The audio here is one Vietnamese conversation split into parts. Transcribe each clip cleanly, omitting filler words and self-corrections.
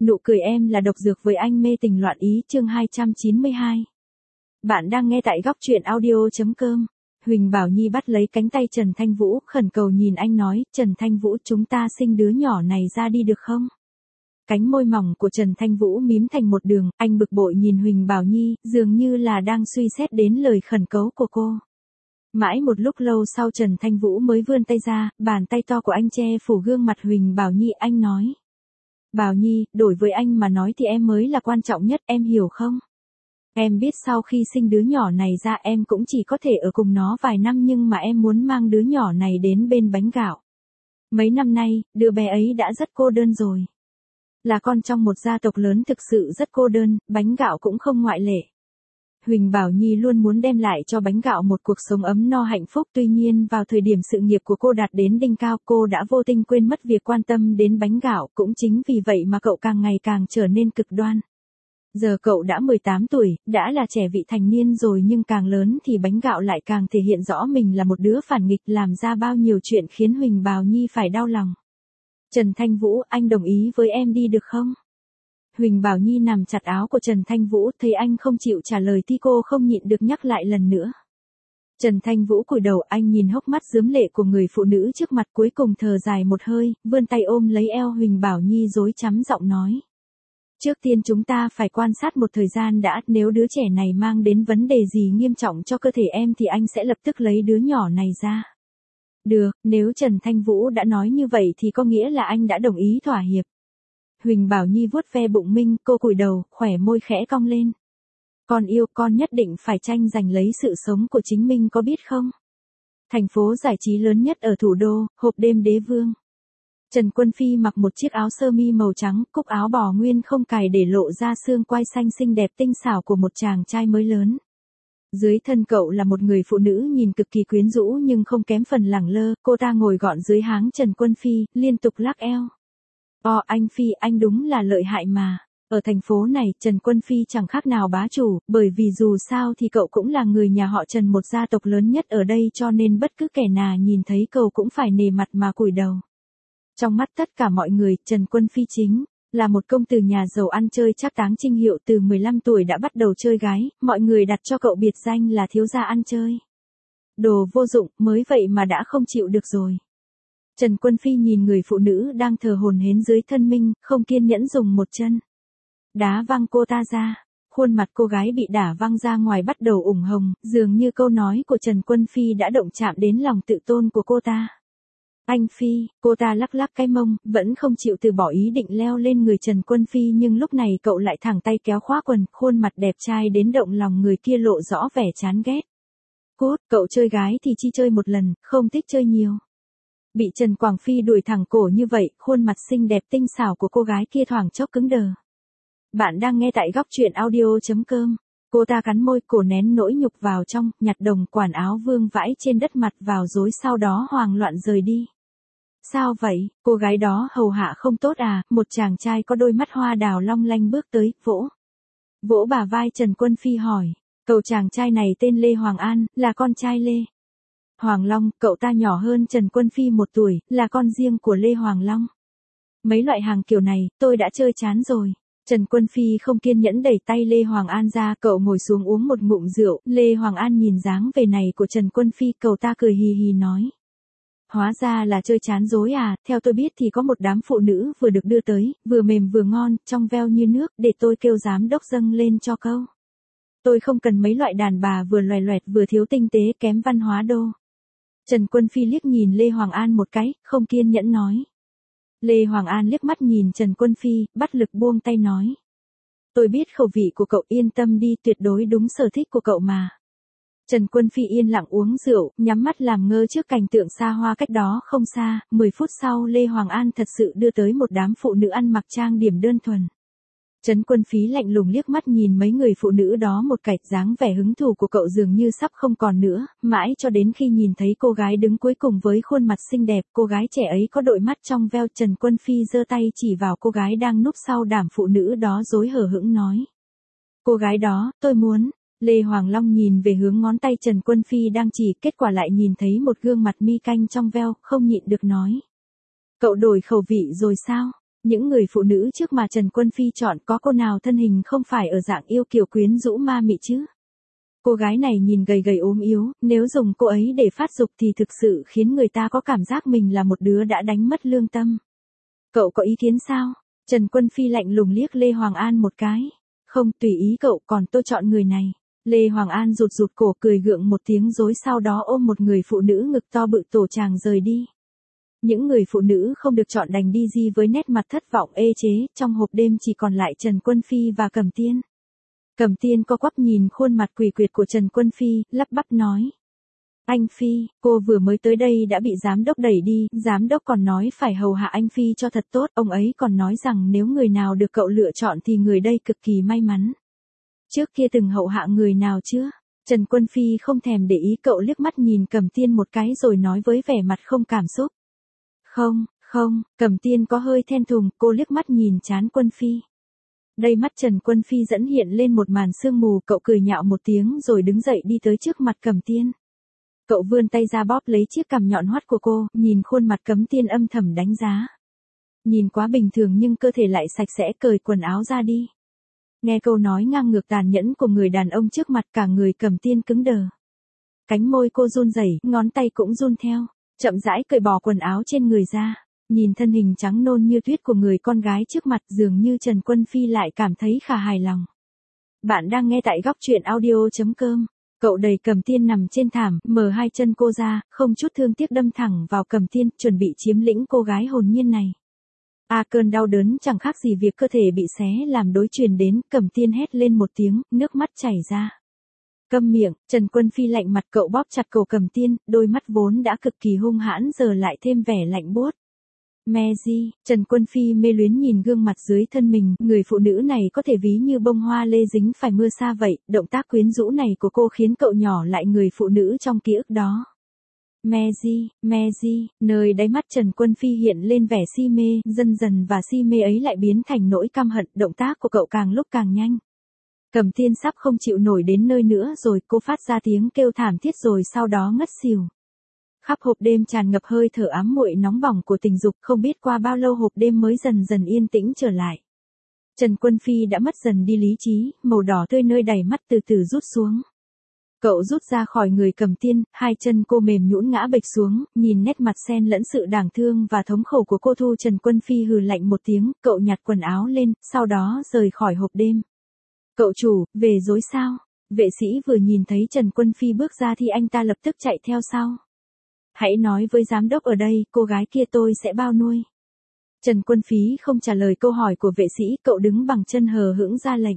Nụ cười em là độc dược với anh mê tình loạn ý chương 292. Bạn đang nghe tại góc truyện audio.com. Huỳnh Bảo Nhi bắt lấy cánh tay Trần Thanh Vũ, khẩn cầu nhìn anh nói, Trần Thanh Vũ chúng ta sinh đứa nhỏ này ra đi được không? Cánh môi mỏng của Trần Thanh Vũ mím thành một đường, anh bực bội nhìn Huỳnh Bảo Nhi, dường như là đang suy xét đến lời khẩn cầu của cô. Mãi một lúc lâu sau Trần Thanh Vũ mới vươn tay ra, bàn tay to của anh che phủ gương mặt Huỳnh Bảo Nhi, anh nói. Bảo Nhi, đối với anh mà nói thì em mới là quan trọng nhất, em hiểu không? Em biết sau khi sinh đứa nhỏ này ra em cũng chỉ có thể ở cùng nó vài năm nhưng mà em muốn mang đứa nhỏ này đến bên bánh gạo. Mấy năm nay, đứa bé ấy đã rất cô đơn rồi. Là con trong một gia tộc lớn thực sự rất cô đơn, bánh gạo cũng không ngoại lệ. Huỳnh Bảo Nhi luôn muốn đem lại cho bánh gạo một cuộc sống ấm no hạnh phúc, tuy nhiên vào thời điểm sự nghiệp của cô đạt đến đỉnh cao, cô đã vô tình quên mất việc quan tâm đến bánh gạo, cũng chính vì vậy mà cậu càng ngày càng trở nên cực đoan. Giờ cậu đã 18 tuổi, đã là trẻ vị thành niên rồi nhưng càng lớn thì bánh gạo lại càng thể hiện rõ mình là một đứa phản nghịch, làm ra bao nhiêu chuyện khiến Huỳnh Bảo Nhi phải đau lòng. Trần Thanh Vũ, anh đồng ý với em đi được không? Huỳnh Bảo Nhi nằm chặt áo của Trần Thanh Vũ, thấy anh không chịu trả lời thì cô không nhịn được nhắc lại lần nữa. Trần Thanh Vũ cúi đầu, anh nhìn hốc mắt rướm lệ của người phụ nữ trước mặt, cuối cùng thở dài một hơi, vươn tay ôm lấy eo Huỳnh Bảo Nhi rối rắm giọng nói. Trước tiên chúng ta phải quan sát một thời gian đã, nếu đứa trẻ này mang đến vấn đề gì nghiêm trọng cho cơ thể em thì anh sẽ lập tức lấy đứa nhỏ này ra. Được, nếu Trần Thanh Vũ đã nói như vậy thì có nghĩa là anh đã đồng ý thỏa hiệp. Huỳnh Bảo Nhi vuốt ve bụng mình, cô cúi đầu, khóe môi khẽ cong lên. Con yêu, con nhất định phải tranh giành lấy sự sống của chính mình có biết không? Thành phố giải trí lớn nhất ở thủ đô, hộp đêm đế vương. Trần Quân Phi mặc một chiếc áo sơ mi màu trắng, cúc áo bò nguyên không cài để lộ ra xương quai xanh xinh đẹp tinh xảo của một chàng trai mới lớn. Dưới thân cậu là một người phụ nữ nhìn cực kỳ quyến rũ nhưng không kém phần lẳng lơ, cô ta ngồi gọn dưới háng Trần Quân Phi, liên tục lắc eo. Anh Phi, anh đúng là lợi hại mà. Ở thành phố này, Trần Quân Phi chẳng khác nào bá chủ, bởi vì dù sao thì cậu cũng là người nhà họ Trần, một gia tộc lớn nhất ở đây, cho nên bất cứ kẻ nào nhìn thấy cậu cũng phải nể mặt mà cúi đầu. Trong mắt tất cả mọi người, Trần Quân Phi chính là một công tử nhà giàu ăn chơi trác táng trinh hiệu, từ 15 tuổi đã bắt đầu chơi gái, mọi người đặt cho cậu biệt danh là thiếu gia ăn chơi. Đồ vô dụng, mới vậy mà đã không chịu được rồi. Trần Quân Phi nhìn người phụ nữ đang thờ hổn hển dưới thân mình, không kiên nhẫn dùng một chân đá văng cô ta ra. Khuôn mặt cô gái bị đả văng ra ngoài bắt đầu ửng hồng, dường như câu nói của Trần Quân Phi đã động chạm đến lòng tự tôn của cô ta. Anh Phi, cô ta lắc lắc cái mông, vẫn không chịu từ bỏ ý định leo lên người Trần Quân Phi, nhưng lúc này cậu lại thẳng tay kéo khóa quần, khuôn mặt đẹp trai đến động lòng người kia lộ rõ vẻ chán ghét. Cút, cậu chơi gái thì chỉ chơi một lần, không thích chơi nhiều. Bị Trần Quảng Phi đuổi thẳng cổ như vậy, khuôn mặt xinh đẹp tinh xảo của cô gái kia thoáng chốc cứng đờ. Bạn đang nghe tại góc truyện audio.com. Cô ta cắn môi, cổ nén nỗi nhục vào trong, nhặt đồng quản áo vương vãi trên đất mặt vào rối, sau đó hoang loạn rời đi. Sao vậy, cô gái đó hầu hạ không tốt à? Một chàng trai có đôi mắt hoa đào long lanh bước tới, vỗ bả vai Trần Quân Phi hỏi. Cậu chàng trai này tên Lê Hoàng An, là con trai Lê Hoàng Long, cậu ta nhỏ hơn Trần Quân Phi 1 tuổi, là con riêng của Lê Hoàng Long. Mấy loại hàng kiểu này, tôi đã chơi chán rồi. Trần Quân Phi không kiên nhẫn đẩy tay Lê Hoàng An ra, cậu ngồi xuống uống một ngụm rượu. Lê Hoàng An nhìn dáng vẻ này của Trần Quân Phi, cậu ta cười hì hì nói. Hóa ra là chơi chán dối à, theo tôi biết thì có một đám phụ nữ vừa được đưa tới, vừa mềm vừa ngon, trong veo như nước, để tôi kêu giám đốc dâng lên cho câu. Tôi không cần mấy loại đàn bà vừa loè loẹt vừa thiếu tinh tế kém văn hóa đô. Trần Quân Phi liếc nhìn Lê Hoàng An một cái, không kiên nhẫn nói. Lê Hoàng An liếc mắt nhìn Trần Quân Phi, bắt lực buông tay nói. Tôi biết khẩu vị của cậu, yên tâm đi, tuyệt đối đúng sở thích của cậu mà. Trần Quân Phi yên lặng uống rượu, nhắm mắt làm ngơ trước cảnh tượng xa hoa cách đó không xa. 10 phút sau Lê Hoàng An thật sự đưa tới một đám phụ nữ ăn mặc trang điểm đơn thuần. Trần Quân Phi lạnh lùng liếc mắt nhìn mấy người phụ nữ đó một cái, dáng vẻ hứng thú của cậu dường như sắp không còn nữa, mãi cho đến khi nhìn thấy cô gái đứng cuối cùng với khuôn mặt xinh đẹp, cô gái trẻ ấy có đôi mắt trong veo, Trần Quân Phi giơ tay chỉ vào cô gái đang núp sau đám phụ nữ đó rối hở hững nói. Cô gái đó, tôi muốn. Lê Hoàng Long nhìn về hướng ngón tay Trần Quân Phi đang chỉ, kết quả lại nhìn thấy một gương mặt mi canh trong veo, không nhịn được nói. Cậu đổi khẩu vị rồi sao? Những người phụ nữ trước mà Trần Quân Phi chọn có cô nào thân hình không phải ở dạng yêu kiều quyến rũ ma mị chứ? Cô gái này nhìn gầy gầy ốm yếu, nếu dùng cô ấy để phát dục thì thực sự khiến người ta có cảm giác mình là một đứa đã đánh mất lương tâm. Cậu có ý kiến sao? Trần Quân Phi lạnh lùng liếc Lê Hoàng An một cái. Không, tùy ý cậu, còn tôi chọn người này. Lê Hoàng An rụt rụt cổ cười gượng một tiếng rồi sau đó ôm một người phụ nữ ngực to bự tổ chàng rời đi. Những người phụ nữ không được chọn đành đi di với nét mặt thất vọng ê chế, trong hộp đêm chỉ còn lại Trần Quân Phi và Cẩm Tiên. Cẩm Tiên co quắp nhìn khuôn mặt quỷ quyệt của Trần Quân Phi, lắp bắp nói. Anh Phi, cô vừa mới tới đây đã bị giám đốc đẩy đi, giám đốc còn nói phải hầu hạ anh Phi cho thật tốt, ông ấy còn nói rằng nếu người nào được cậu lựa chọn thì người đây cực kỳ may mắn. Trước kia từng hầu hạ người nào chưa? Trần Quân Phi không thèm để ý cậu liếc mắt nhìn Cẩm Tiên một cái rồi nói với vẻ mặt không cảm xúc. Không, Cẩm Tiên có hơi thẹn thùng, cô liếc mắt nhìn trán Quân Phi. Đây mắt Trần Quân Phi dẫn hiện lên một màn sương mù, cậu cười nhạo một tiếng rồi đứng dậy đi tới trước mặt Cẩm Tiên. Cậu vươn tay ra bóp lấy chiếc cằm nhọn hoắt của cô, nhìn khuôn mặt Cẩm Tiên âm thầm đánh giá. Nhìn quá bình thường nhưng cơ thể lại sạch sẽ, cởi quần áo ra đi. Nghe câu nói ngang ngược tàn nhẫn của người đàn ông trước mặt cả người Cẩm Tiên cứng đờ. Cánh môi cô run rẩy, ngón tay cũng run theo, chậm rãi cởi bỏ quần áo trên người ra. Nhìn thân hình trắng nôn như tuyết của người con gái trước mặt dường như Trần Quân Phi lại cảm thấy khá hài lòng. Bạn đang nghe tại góc truyện audio.com. Cậu đẩy Cẩm Tiên nằm trên thảm, mở hai chân cô ra, không chút thương tiếc đâm thẳng vào Cẩm Tiên, chuẩn bị chiếm lĩnh cô gái hồn nhiên này. Cơn đau đớn chẳng khác gì việc cơ thể bị xé làm đối truyền đến, Cẩm Tiên hét lên một tiếng, nước mắt chảy ra. Câm miệng, Trần Quân Phi lạnh mặt, cậu bóp chặt cổ Cẩm Tiên, đôi mắt vốn đã cực kỳ hung hãn giờ lại thêm vẻ lạnh buốt. Mezi, Trần Quân Phi mê luyến nhìn gương mặt dưới thân mình, người phụ nữ này có thể ví như bông hoa lê dính phải mưa xa vậy, động tác quyến rũ này của cô khiến cậu nhỏ lại người phụ nữ trong ký ức đó. Mezi, nơi đáy mắt Trần Quân Phi hiện lên vẻ si mê, dần dần và si mê ấy lại biến thành nỗi căm hận, động tác của cậu càng lúc càng nhanh. Cẩm Tiên sắp không chịu nổi đến nơi nữa rồi, cô phát ra tiếng kêu thảm thiết rồi sau đó ngất xỉu. Khắp hộp đêm tràn ngập hơi thở ám muội nóng bỏng của tình dục, không biết qua bao lâu hộp đêm mới dần dần yên tĩnh trở lại. Trần Quân Phi đã mất dần đi lý trí, màu đỏ tươi nơi đầy mắt từ từ rút xuống. Cậu rút ra khỏi người Cẩm Tiên, hai chân cô mềm nhũn ngã bệch xuống, nhìn nét mặt xen lẫn sự đáng thương và thống khổ của cô Thu. Trần Quân Phi hừ lạnh một tiếng, cậu nhặt quần áo lên, sau đó rời khỏi hộp đêm. Cậu chủ, về dối sao? Vệ sĩ vừa nhìn thấy Trần Quân Phi bước ra thì anh ta lập tức chạy theo sau. Hãy nói với giám đốc ở đây, cô gái kia tôi sẽ bao nuôi. Trần Quân Phi không trả lời câu hỏi của vệ sĩ, cậu đứng bằng chân hờ hững ra lệnh.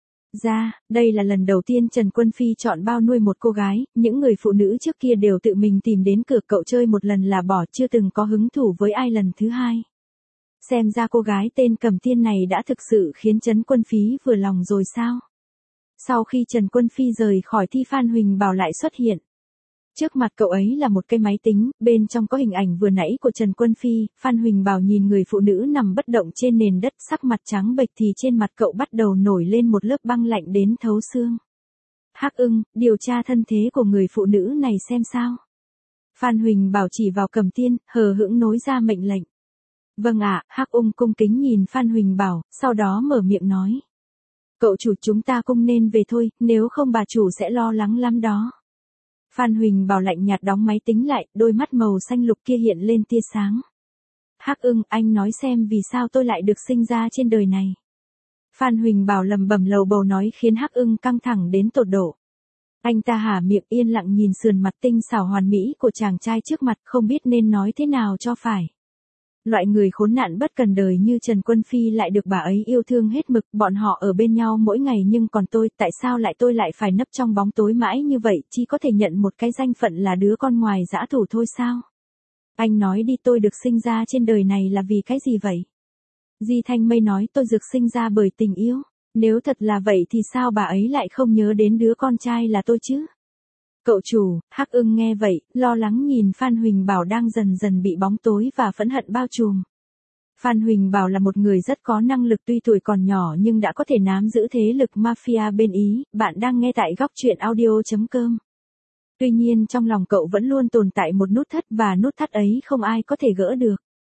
Đây là lần đầu tiên Trần Quân Phi chọn bao nuôi một cô gái, những người phụ nữ trước kia đều tự mình tìm đến cửa, cậu chơi một lần là bỏ, chưa từng có hứng thú với ai lần thứ hai. Xem ra cô gái tên Cẩm Tiên này đã thực sự khiến Trần Quân Phi vừa lòng rồi sao? Sau khi Trần Quân Phi rời khỏi thì Phan Huỳnh Bảo lại xuất hiện. Trước mặt cậu ấy là một cái máy tính, bên trong có hình ảnh vừa nãy của Trần Quân Phi. Phan Huỳnh Bảo nhìn người phụ nữ nằm bất động trên nền đất, sắc mặt trắng bệch thì trên mặt cậu bắt đầu nổi lên một lớp băng lạnh đến thấu xương. Hắc Ưng, điều tra thân thế của người phụ nữ này xem sao. Phan Huỳnh Bảo chỉ vào Cẩm Tiên, hờ hững nối ra mệnh lệnh. Vâng ạ, Hắc Ưng cung kính nhìn Phan Huỳnh Bảo, sau đó mở miệng nói. Cậu chủ, chúng ta cũng nên về thôi, nếu không bà chủ sẽ lo lắng lắm đó. Phan Huỳnh Bảo lạnh nhạt đóng máy tính lại, đôi mắt màu xanh lục kia hiện lên tia sáng. Hắc Ưng, anh nói xem vì sao tôi lại được sinh ra trên đời này. Phan Huỳnh Bảo lẩm bẩm lầu bầu nói khiến Hắc Ưng căng thẳng đến tột độ. Anh ta há miệng yên lặng nhìn sườn mặt tinh xảo hoàn mỹ của chàng trai trước mặt, không biết nên nói thế nào cho phải. Loại người khốn nạn bất cần đời như Trần Quân Phi lại được bà ấy yêu thương hết mực, bọn họ ở bên nhau mỗi ngày nhưng còn tôi, tại sao tôi lại phải nấp trong bóng tối mãi như vậy, chỉ có thể nhận một cái danh phận là đứa con ngoài dã thủ thôi sao? Anh nói đi, tôi được sinh ra trên đời này là vì cái gì vậy? Di Thanh Mây nói tôi được sinh ra bởi tình yêu, nếu thật là vậy thì sao bà ấy lại không nhớ đến đứa con trai là tôi chứ? Cậu chủ, Hắc Ưng nghe vậy, lo lắng nhìn Phan Huỳnh Bảo đang dần dần bị bóng tối và phẫn hận bao trùm. Phan Huỳnh Bảo là một người rất có năng lực, tuy tuổi còn nhỏ nhưng đã có thể nắm giữ thế lực mafia bên Ý. Bạn đang nghe tại góc truyện audio.com. Tuy nhiên trong lòng cậu vẫn luôn tồn tại một nút thắt và nút thắt ấy không ai có thể gỡ được.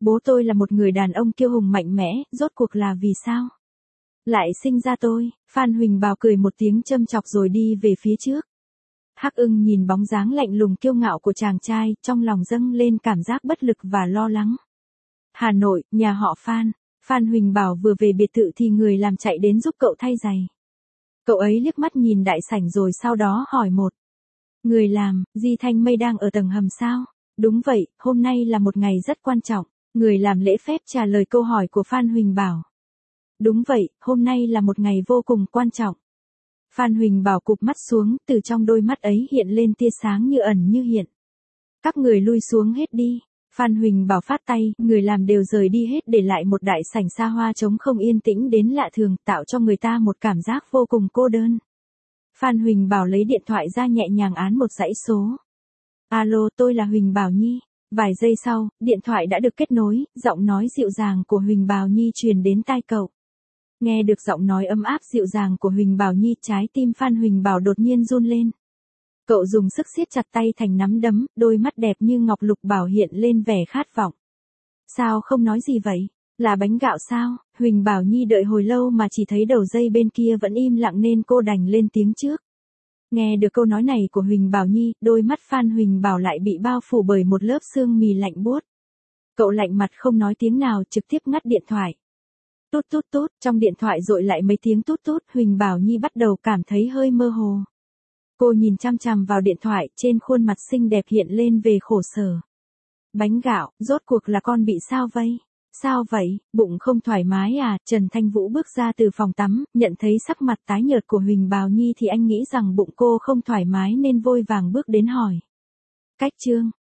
Bố tôi là một người đàn ông kiêu hùng mạnh mẽ, rốt cuộc là vì sao lại sinh ra tôi? Phan Huỳnh Bảo cười một tiếng châm chọc rồi đi về phía trước. Hắc Ưng nhìn bóng dáng lạnh lùng kiêu ngạo của chàng trai, trong lòng dâng lên cảm giác bất lực và lo lắng. Hà Nội, nhà họ Phan. Phan Huỳnh Bảo vừa về biệt thự thì người làm chạy đến giúp cậu thay giày. Cậu ấy liếc mắt nhìn đại sảnh rồi sau đó hỏi một người làm, Di Thanh Mây đang ở tầng hầm sao? Đúng vậy, hôm nay là một ngày rất quan trọng. Người làm lễ phép trả lời câu hỏi của Phan Huỳnh Bảo. Đúng vậy, hôm nay là một ngày vô cùng quan trọng. Phan Huỳnh Bảo cụp mắt xuống, từ trong đôi mắt ấy hiện lên tia sáng như ẩn như hiện. Các người lui xuống hết đi. Phan Huỳnh Bảo phát tay, người làm đều rời đi hết để lại một đại sảnh xa hoa trống không yên tĩnh đến lạ thường, tạo cho người ta một cảm giác vô cùng cô đơn. Phan Huỳnh Bảo lấy điện thoại ra nhẹ nhàng ấn một dãy số. Alo, tôi là Huỳnh Bảo Nhi. Vài giây sau, điện thoại đã được kết nối, giọng nói dịu dàng của Huỳnh Bảo Nhi truyền đến tai cậu. Nghe được giọng nói ấm áp dịu dàng của Huỳnh Bảo Nhi, trái tim Phan Huỳnh Bảo đột nhiên run lên. Cậu dùng sức siết chặt tay thành nắm đấm, đôi mắt đẹp như ngọc lục bảo hiện lên vẻ khát vọng. Sao không nói gì vậy? Là bánh gạo sao? Huỳnh Bảo Nhi đợi hồi lâu mà chỉ thấy đầu dây bên kia vẫn im lặng nên cô đành lên tiếng trước. Nghe được câu nói này của Huỳnh Bảo Nhi, đôi mắt Phan Huỳnh Bảo lại bị bao phủ bởi một lớp sương mì lạnh buốt. Cậu lạnh mặt không nói tiếng nào, trực tiếp ngắt điện thoại. Tút tút tút, trong điện thoại dội lại mấy tiếng tút tút, Huỳnh Bảo Nhi bắt đầu cảm thấy hơi mơ hồ. Cô nhìn chăm chằm vào điện thoại, trên khuôn mặt xinh đẹp hiện lên về khổ sở. Bánh gạo, rốt cuộc là con bị sao vậy? Sao vậy, bụng không thoải mái à? Trần Thanh Vũ bước ra từ phòng tắm, nhận thấy sắc mặt tái nhợt của Huỳnh Bảo Nhi thì anh nghĩ rằng bụng cô không thoải mái nên vội vàng bước đến hỏi. Cách Trương,